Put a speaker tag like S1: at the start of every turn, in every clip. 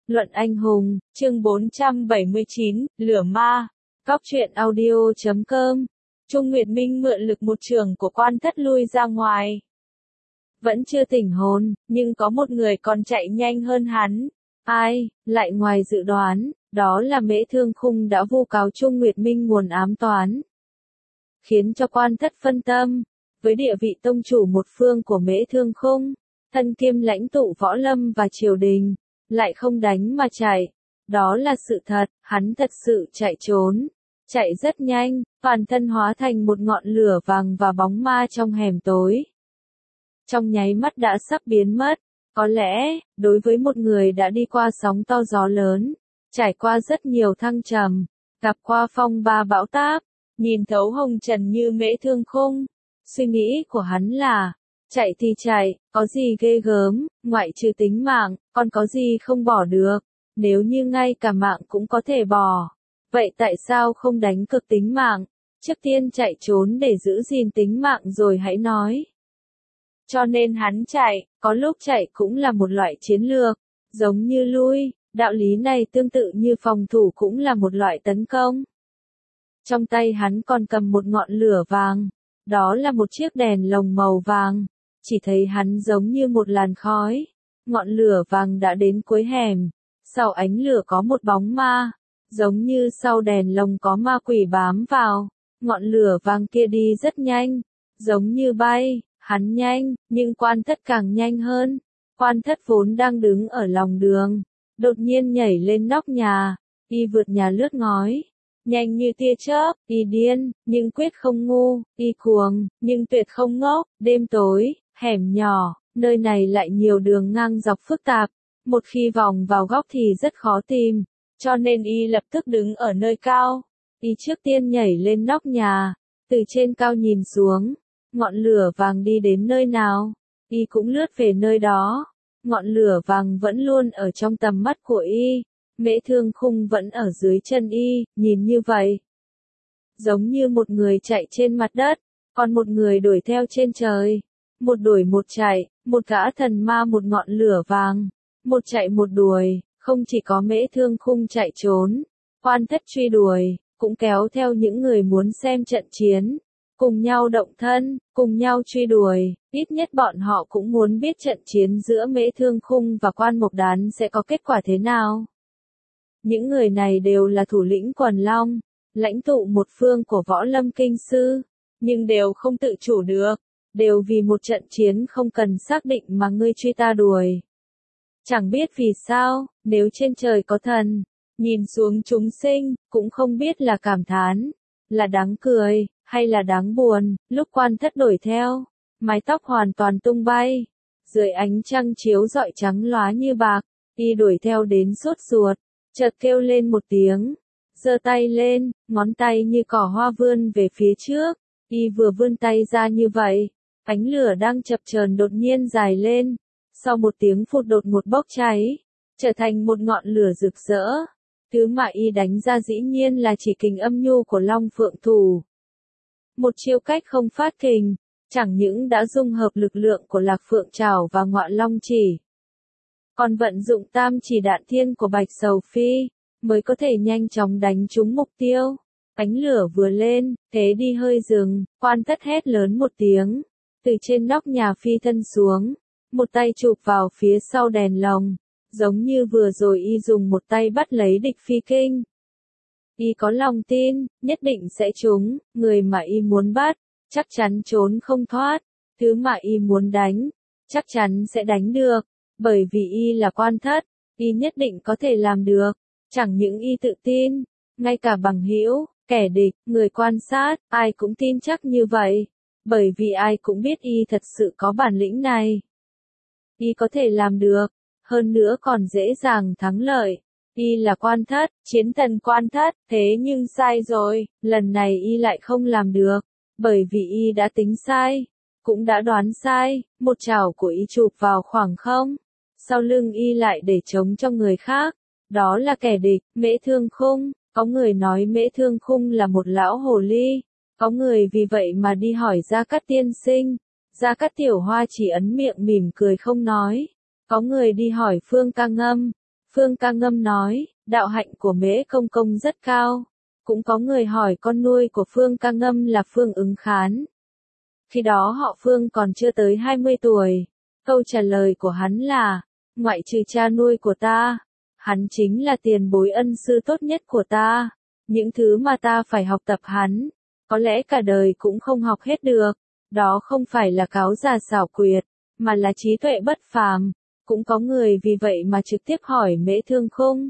S1: Luận anh hùng, chương 479, Lửa ma. Cóc truyện audio.com. Trung Nguyệt Minh mượn lực một trường của quan thất lui ra ngoài. Vẫn chưa tỉnh hồn, nhưng có một người còn chạy nhanh hơn hắn. Ai, lại ngoài dự đoán, đó là Mễ Thương Khung đã vu cáo Trung Nguyệt Minh nguồn ám toán. Khiến cho quan thất phân tâm, với địa vị tông chủ một phương của Mễ Thương Khung, thân kiêm lãnh tụ võ lâm và triều đình, lại không đánh mà chạy. Đó là sự thật, hắn thật sự chạy trốn. Chạy rất nhanh, toàn thân hóa thành một ngọn lửa vàng và bóng ma trong hẻm tối. Trong nháy mắt đã sắp biến mất. Có lẽ, đối với một người đã đi qua sóng to gió lớn, trải qua rất nhiều thăng trầm, gặp qua phong ba bão táp, nhìn thấu hồng trần như Mễ Thương Khung, suy nghĩ của hắn là, chạy thì chạy, có gì ghê gớm, ngoại trừ tính mạng, còn có gì không bỏ được, nếu như ngay cả mạng cũng có thể bỏ, vậy tại sao không đánh cược tính mạng, trước tiên chạy trốn để giữ gìn tính mạng rồi hãy nói. Cho nên hắn chạy, có lúc chạy cũng là một loại chiến lược, giống như lui, đạo lý này tương tự như phòng thủ cũng là một loại tấn công. Trong tay hắn còn cầm một ngọn lửa vàng, đó là một chiếc đèn lồng màu vàng, chỉ thấy hắn giống như một làn khói, ngọn lửa vàng đã đến cuối hẻm, sau ánh lửa có một bóng ma, giống như sau đèn lồng có ma quỷ bám vào, ngọn lửa vàng kia đi rất nhanh, giống như bay. Hắn nhanh, nhưng quan thất càng nhanh hơn. Quan thất vốn đang đứng ở lòng đường, đột nhiên nhảy lên nóc nhà, y vượt nhà lướt ngói. Nhanh như tia chớp, y điên, nhưng quyết không ngu, y cuồng, nhưng tuyệt không ngốc. Đêm tối, hẻm nhỏ, nơi này lại nhiều đường ngang dọc phức tạp. Một khi vòng vào góc thì rất khó tìm, cho nên y lập tức đứng ở nơi cao. Y trước tiên nhảy lên nóc nhà, từ trên cao nhìn xuống. Ngọn lửa vàng đi đến nơi nào, y cũng lướt về nơi đó. Ngọn lửa vàng vẫn luôn ở trong tầm mắt của y, Mễ Thương Khung vẫn ở dưới chân y, nhìn như vậy. Giống như một người chạy trên mặt đất, còn một người đuổi theo trên trời. Một đuổi một chạy, một gã thần ma một ngọn lửa vàng. Một chạy một đuổi, không chỉ có Mễ Thương Khung chạy trốn, quan thất truy đuổi, cũng kéo theo những người muốn xem trận chiến. Cùng nhau động thân, cùng nhau truy đuổi, ít nhất bọn họ cũng muốn biết trận chiến giữa Mễ Thương Khung và Quan Mộc Đán sẽ có kết quả thế nào. Những người này đều là thủ lĩnh quần long, lãnh tụ một phương của võ lâm kinh sư, nhưng đều không tự chủ được, đều vì một trận chiến không cần xác định mà ngươi truy ta đuổi. Chẳng biết vì sao, nếu trên trời có thần, nhìn xuống chúng sinh, cũng không biết là cảm thán, là đáng cười, hay là đáng buồn. Lúc quan thất đuổi theo, mái tóc hoàn toàn tung bay, dưới ánh trăng chiếu rọi trắng lóa như bạc, y đuổi theo đến sốt ruột, chợt kêu lên một tiếng, giơ tay lên, ngón tay như cỏ hoa vươn về phía trước, y vừa vươn tay ra như vậy, ánh lửa đang chập chờn đột nhiên dài lên, sau một tiếng phụt đột ngột bốc cháy, trở thành một ngọn lửa rực rỡ. Thứ mà y đánh ra dĩ nhiên là chỉ kình âm nhu của Long Phượng Thủ. Một chiêu cách không phát kình, chẳng những đã dung hợp lực lượng của Lạc Phượng Trảo và Ngọa Long Chỉ, còn vận dụng tam chỉ đạn thiên của Bạch Sầu Phi, mới có thể nhanh chóng đánh trúng mục tiêu. Ánh lửa vừa lên, thế đi hơi dừng, quan thất hét lớn một tiếng, từ trên nóc nhà phi thân xuống, một tay chụp vào phía sau đèn lồng, giống như vừa rồi y dùng một tay bắt lấy địch phi kinh. Y có lòng tin, nhất định sẽ trúng, người mà y muốn bắt, chắc chắn trốn không thoát, thứ mà y muốn đánh, chắc chắn sẽ đánh được, bởi vì y là quan thất, y nhất định có thể làm được, chẳng những y tự tin, ngay cả bằng hữu, kẻ địch, người quan sát, ai cũng tin chắc như vậy, bởi vì ai cũng biết y thật sự có bản lĩnh này. Y có thể làm được, hơn nữa còn dễ dàng thắng lợi. Y là quan thất, chiến thần quan thất, thế nhưng sai rồi, lần này y lại không làm được, bởi vì y đã tính sai, cũng đã đoán sai, một chảo của y chụp vào khoảng không, sau lưng y lại để trống cho người khác, đó là kẻ địch, Mễ Thương Khung. Có người nói Mễ Thương Khung là một lão hồ ly, có người vì vậy mà đi hỏi Gia Cát tiên sinh, Gia Cát Tiểu Hoa chỉ ấn miệng mỉm cười không nói, có người đi hỏi Phương Ca Ngâm. Phương Ca Ngâm nói, đạo hạnh của Mễ Công Công rất cao. Cũng có người hỏi con nuôi của Phương Ca Ngâm là Phương Ứng Khán. Khi đó họ Phương còn chưa tới 20 tuổi. Câu trả lời của hắn là, ngoại trừ cha nuôi của ta, hắn chính là tiền bối ân sư tốt nhất của ta. Những thứ mà ta phải học tập hắn, có lẽ cả đời cũng không học hết được. Đó không phải là cáo già xảo quyệt, mà là trí tuệ bất phàm. Cũng có người vì vậy mà trực tiếp hỏi Mễ Thương Khung.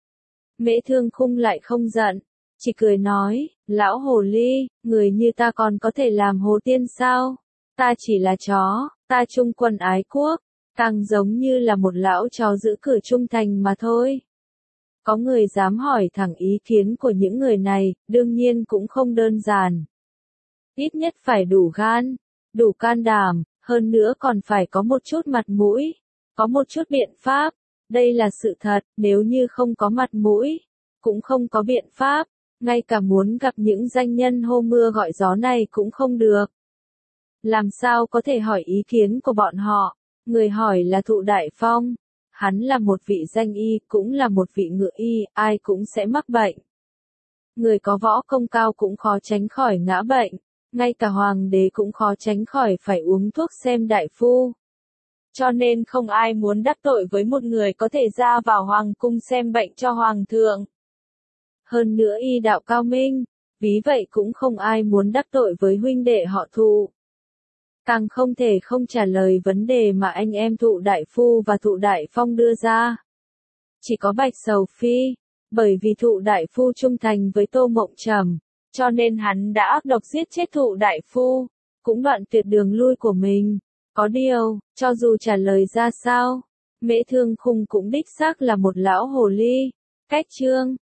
S1: Mễ Thương Khung lại không giận, chỉ cười nói, lão hồ ly, người như ta còn có thể làm hồ tiên sao? Ta chỉ là chó, ta trung quân ái quốc, càng giống như là một lão chó giữ cửa trung thành mà thôi. Có người dám hỏi thẳng ý kiến của những người này, đương nhiên cũng không đơn giản. Ít nhất phải đủ gan, đủ can đảm, hơn nữa còn phải có một chút mặt mũi, có một chút biện pháp. Đây là sự thật, nếu như không có mặt mũi, cũng không có biện pháp, ngay cả muốn gặp những danh nhân hô mưa gọi gió này cũng không được. Làm sao có thể hỏi ý kiến của bọn họ? Người hỏi là Thụ Đại Phong. Hắn là một vị danh y, cũng là một vị ngự y, ai cũng sẽ mắc bệnh. Người có võ công cao cũng khó tránh khỏi ngã bệnh, ngay cả hoàng đế cũng khó tránh khỏi phải uống thuốc xem đại phu. Cho nên không ai muốn đắc tội với một người có thể ra vào hoàng cung xem bệnh cho hoàng thượng. Hơn nữa y đạo cao minh, ví vậy cũng không ai muốn đắc tội với huynh đệ họ Thụ. Càng không thể không trả lời vấn đề mà anh em Thụ Đại Phu và Thụ Đại Phong đưa ra. Chỉ có Bạch Sầu Phi, bởi vì Thụ Đại Phu trung thành với Tô Mộng Trầm, cho nên hắn đã ác độc giết chết Thụ Đại Phu, cũng đoạn tuyệt đường lui của mình. Có điều, cho dù trả lời ra sao, Mễ Thương Khung cũng đích xác là một lão hồ ly. Cách chương